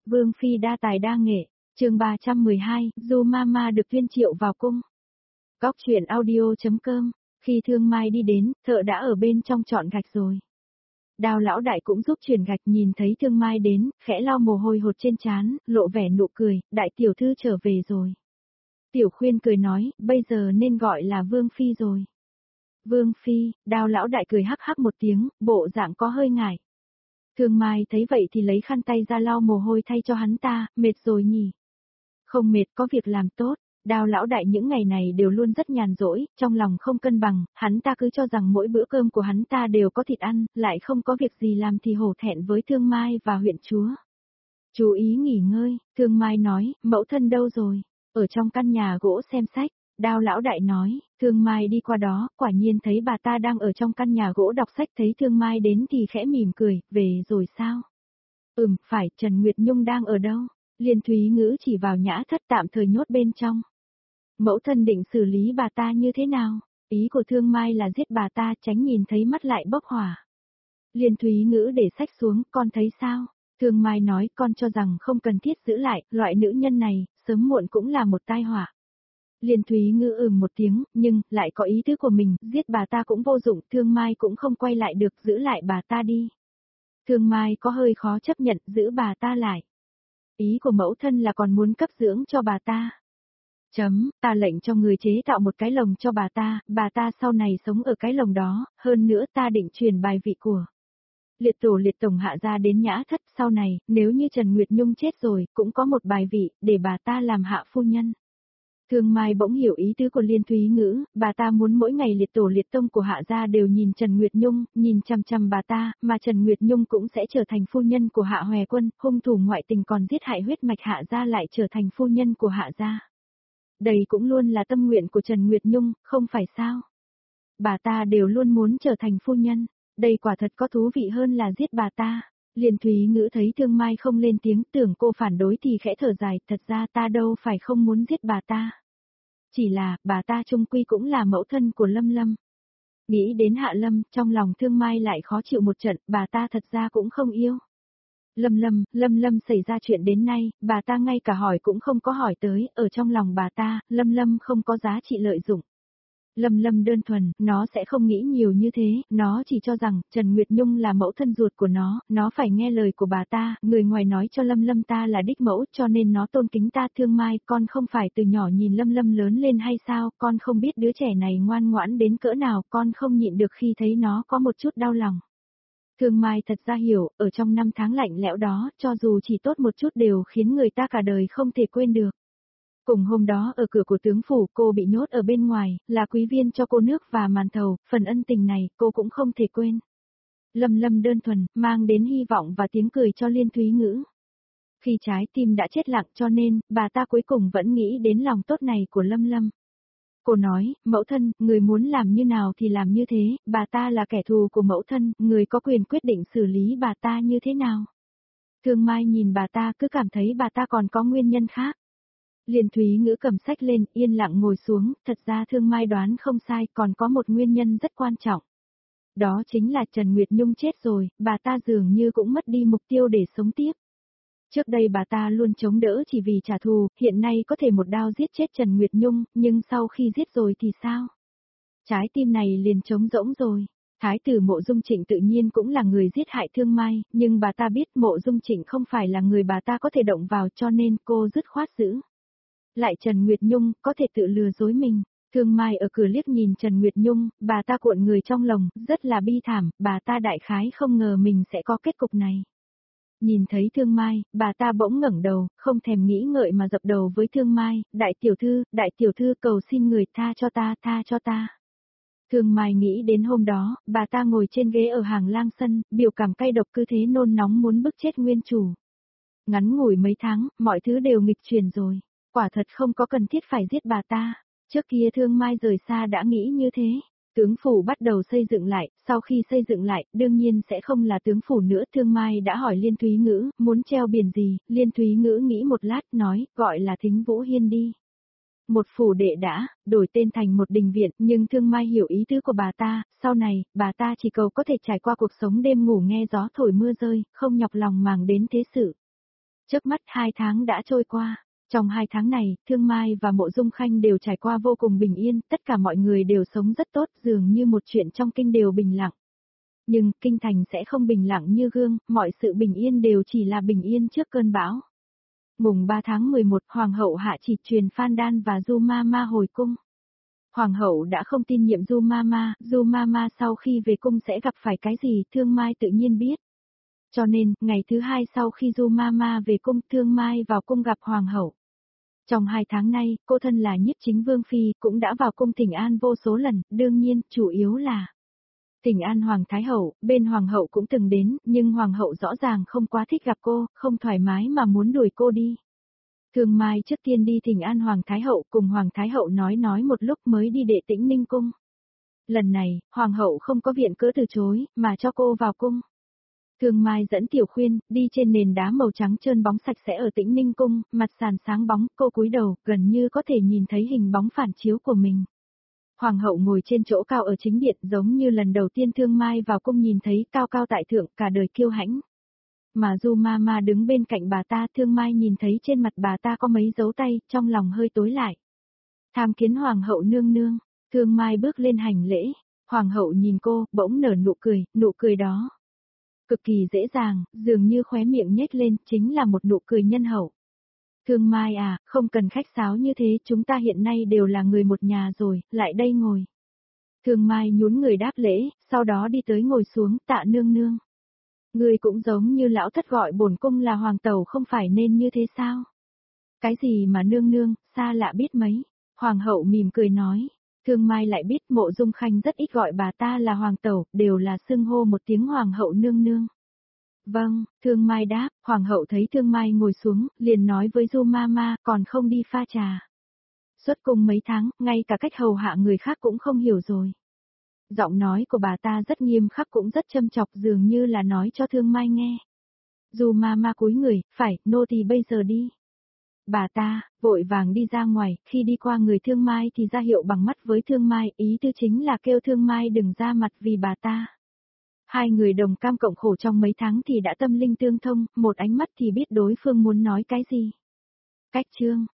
Vương Phi đa tài đa nghệ, chương 312, Du Mama được tuyên triệu vào cung. Góc truyện audio.com, khi Thương Mai đi đến, thợ đã ở bên trong chọn gạch rồi. Đào lão đại cũng giúp truyền gạch, nhìn thấy Thương Mai đến, khẽ lau mồ hôi hột trên trán, lộ vẻ nụ cười, đại tiểu thư trở về rồi. Tiểu Khuyên cười nói, bây giờ nên gọi là Vương Phi rồi. Vương Phi, Đào lão đại cười hắc hắc một tiếng, bộ dạng có hơi ngại. Thương Mai thấy vậy thì lấy khăn tay ra lau mồ hôi thay cho hắn ta, mệt rồi nhỉ? Không mệt, có việc làm tốt. Đào lão đại những ngày này đều luôn rất nhàn rỗi, trong lòng không cân bằng, hắn ta cứ cho rằng mỗi bữa cơm của hắn ta đều có thịt ăn, lại không có việc gì làm thì hổ thẹn với Thương Mai và huyện chúa. Chú ý nghỉ ngơi, Thương Mai nói, mẫu thân đâu rồi? Ở trong căn nhà gỗ xem sách. Đào lão đại nói, Thương Mai đi qua đó, quả nhiên thấy bà ta đang ở trong căn nhà gỗ đọc sách, thấy Thương Mai đến thì khẽ mỉm cười, về rồi sao? Phải, Trần Nguyệt Nhung đang ở đâu? Liên Thúy Ngữ chỉ vào Nhã Thất tạm thời nhốt bên trong. Mẫu thân định xử lý bà ta như thế nào? Ý của Thương Mai là giết bà ta, tránh nhìn thấy mắt lại bốc hỏa. Liên Thúy Ngữ để sách xuống, con thấy sao? Thương Mai nói, con cho rằng không cần thiết giữ lại, loại nữ nhân này, sớm muộn cũng là một tai họa. Liên Thúy Ngữ một tiếng, nhưng, lại có ý tứ của mình, giết bà ta cũng vô dụng, Thương Mai cũng không quay lại được, giữ lại bà ta đi. Thương Mai có hơi khó chấp nhận, giữ bà ta lại. Ý của mẫu thân là còn muốn cấp dưỡng cho bà ta. Ta lệnh cho người chế tạo một cái lồng cho bà ta sau này sống ở cái lồng đó, hơn nữa ta định truyền bài vị của liệt tổ liệt tổng hạ ra đến Nhã Thất, sau này, nếu như Trần Nguyệt Nhung chết rồi, cũng có một bài vị, để bà ta làm hạ phu nhân. Thương Mai bỗng hiểu ý tứ của Liên Thúy Ngữ, bà ta muốn mỗi ngày liệt tổ liệt tông của hạ gia đều nhìn Trần Nguyệt Nhung, nhìn chằm chằm bà ta, mà Trần Nguyệt Nhung cũng sẽ trở thành phu nhân của Hạ Hòe Quân, hung thủ ngoại tình còn giết hại huyết mạch hạ gia lại trở thành phu nhân của hạ gia. Đây cũng luôn là tâm nguyện của Trần Nguyệt Nhung, không phải sao? Bà ta đều luôn muốn trở thành phu nhân, đây quả thật có thú vị hơn là giết bà ta. Liên Thúy Ngữ thấy Thương Mai không lên tiếng, tưởng cô phản đối thì khẽ thở dài, thật ra ta đâu phải không muốn giết bà ta. Chỉ là, bà ta chung quy cũng là mẫu thân của Lâm Lâm. Nghĩ đến Hạ Lâm, trong lòng Thương Mai lại khó chịu một trận, bà ta thật ra cũng không yêu. Lâm Lâm xảy ra chuyện đến nay, bà ta ngay cả hỏi cũng không có hỏi tới, ở trong lòng bà ta, Lâm Lâm không có giá trị lợi dụng. Lâm Lâm đơn thuần, nó sẽ không nghĩ nhiều như thế, nó chỉ cho rằng, Trần Nguyệt Nhung là mẫu thân ruột của nó phải nghe lời của bà ta, người ngoài nói cho Lâm Lâm ta là đích mẫu, cho nên nó tôn kính ta. Thương Mai, con không phải từ nhỏ nhìn Lâm Lâm lớn lên hay sao, con không biết đứa trẻ này ngoan ngoãn đến cỡ nào, con không nhịn được khi thấy nó có một chút đau lòng. Thương Mai thật ra hiểu, ở trong năm tháng lạnh lẽo đó, cho dù chỉ tốt một chút đều khiến người ta cả đời không thể quên được. Cùng hôm đó ở cửa của tướng phủ cô bị nhốt ở bên ngoài, là quý viên cho cô nước và màn thầu, phần ân tình này cô cũng không thể quên. Lâm Lâm đơn thuần, mang đến hy vọng và tiếng cười cho Liên Thúy Ngữ. Khi trái tim đã chết lặng cho nên, bà ta cuối cùng vẫn nghĩ đến lòng tốt này của Lâm Lâm. Cô nói, mẫu thân, người muốn làm như nào thì làm như thế, bà ta là kẻ thù của mẫu thân, người có quyền quyết định xử lý bà ta như thế nào. Thương Mai nhìn bà ta cứ cảm thấy bà ta còn có nguyên nhân khác. Liên Thúy Ngữ cầm sách lên, yên lặng ngồi xuống, thật ra Thương Mai đoán không sai, còn có một nguyên nhân rất quan trọng. Đó chính là Trần Nguyệt Nhung chết rồi, bà ta dường như cũng mất đi mục tiêu để sống tiếp. Trước đây bà ta luôn chống đỡ chỉ vì trả thù, hiện nay có thể một đao giết chết Trần Nguyệt Nhung, nhưng sau khi giết rồi thì sao? Trái tim này liền trống rỗng rồi. Thái tử Mộ Dung Trịnh tự nhiên cũng là người giết hại Thương Mai, nhưng bà ta biết Mộ Dung Trịnh không phải là người bà ta có thể động vào, cho nên cô dứt khoát giữ lại Trần Nguyệt Nhung, có thể tự lừa dối mình. Thương Mai ở cửa liếc nhìn Trần Nguyệt Nhung, bà ta cuộn người trong lòng, rất là bi thảm, bà ta đại khái không ngờ mình sẽ có kết cục này. Nhìn thấy Thương Mai, bà ta bỗng ngẩng đầu, không thèm nghĩ ngợi mà dập đầu với Thương Mai, đại tiểu thư cầu xin người tha cho ta. Thương Mai nghĩ đến hôm đó, bà ta ngồi trên ghế ở hàng lang sân, biểu cảm cay độc cứ thế nôn nóng muốn bức chết nguyên chủ. Ngắn ngủi mấy tháng, mọi thứ đều nghịch chuyển rồi. Quả thật không có cần thiết phải giết bà ta. Trước kia Thương Mai rời xa đã nghĩ như thế. Tướng phủ bắt đầu xây dựng lại, sau khi xây dựng lại, đương nhiên sẽ không là tướng phủ nữa. Thương Mai đã hỏi Liên Thúy Ngữ, muốn treo biển gì, Liên Thúy Ngữ nghĩ một lát, nói, gọi là Thính Vũ Hiên đi. Một phủ đệ đã, đổi tên thành một đình viện, nhưng Thương Mai hiểu ý tứ của bà ta, sau này, bà ta chỉ cầu có thể trải qua cuộc sống đêm ngủ nghe gió thổi mưa rơi, không nhọc lòng màng đến thế sự. Chớp mắt 2 tháng đã trôi qua. Trong 2 tháng này, Thương Mai và Mộ Dung Khanh đều trải qua vô cùng bình yên, tất cả mọi người đều sống rất tốt, dường như một chuyện trong kinh đều bình lặng. Nhưng kinh thành sẽ không bình lặng như gương, mọi sự bình yên đều chỉ là bình yên trước cơn bão. Mùng 3 tháng 11, Hoàng hậu hạ chỉ truyền Phan Đan và Du Mama hồi cung. Hoàng hậu đã không tin nhiệm Du Mama sau khi về cung sẽ gặp phải cái gì, Thương Mai tự nhiên biết. Cho nên, ngày thứ 2 sau khi Du Mama về cung, Thương Mai vào cung gặp Hoàng hậu. Trong 2 tháng nay, cô thân là Nhiếp Chính Vương Phi, cũng đã vào cung thỉnh an vô số lần, đương nhiên, chủ yếu là thỉnh an Hoàng Thái Hậu, bên Hoàng hậu cũng từng đến, nhưng Hoàng hậu rõ ràng không quá thích gặp cô, không thoải mái mà muốn đuổi cô đi. Thương Mai trước tiên đi thỉnh an Hoàng Thái Hậu, cùng Hoàng Thái Hậu nói một lúc mới đi Đệ Tĩnh Ninh cung. Lần này, Hoàng hậu không có viện cớ từ chối, mà cho cô vào cung. Thương Mai dẫn Tiểu Khuyên, đi trên nền đá màu trắng trơn bóng sạch sẽ ở Tĩnh Ninh cung, mặt sàn sáng bóng, cô cúi đầu, gần như có thể nhìn thấy hình bóng phản chiếu của mình. Hoàng hậu ngồi trên chỗ cao ở chính điện, giống như lần đầu tiên Thương Mai vào cung nhìn thấy, cao cao tại thượng, cả đời kiêu hãnh. Mà Du Mama đứng bên cạnh bà ta, Thương Mai nhìn thấy trên mặt bà ta có mấy dấu tay, trong lòng hơi tối lại. Tham kiến Hoàng hậu nương nương, Thương Mai bước lên hành lễ, Hoàng hậu nhìn cô, bỗng nở nụ cười đó cực kỳ dễ dàng, dường như khóe miệng nhếch lên, chính là một nụ cười nhân hậu. Thương Mai à, không cần khách sáo như thế, chúng ta hiện nay đều là người một nhà rồi, lại đây ngồi. Thương Mai nhún người đáp lễ, sau đó đi tới ngồi xuống, Tạ nương nương. Người cũng giống như lão thất gọi bổn cung là hoàng tẩu không phải nên như thế sao? Cái gì mà nương nương, xa lạ biết mấy. Hoàng hậu mỉm cười nói. Thương Mai lại biết Mộ Dung Khanh rất ít gọi bà ta là hoàng tẩu, đều là xưng hô một tiếng hoàng hậu nương nương. Vâng, Thương Mai đáp, Hoàng hậu thấy Thương Mai ngồi xuống, liền nói với Du Mama, còn không đi pha trà. Xuất cung mấy tháng, ngay cả cách hầu hạ người khác cũng không hiểu rồi. Giọng nói của bà ta rất nghiêm khắc cũng rất châm chọc, dường như là nói cho Thương Mai nghe. Du Mama cúi người, phải, nô tỳ bây giờ đi. Bà ta, vội vàng đi ra ngoài, khi đi qua người Thương Mai thì ra hiệu bằng mắt với Thương Mai, ý tư chính là kêu Thương Mai đừng ra mặt vì bà ta. Hai người đồng cam cộng khổ trong mấy tháng thì đã tâm linh tương thông, một ánh mắt thì biết đối phương muốn nói cái gì. Cách chương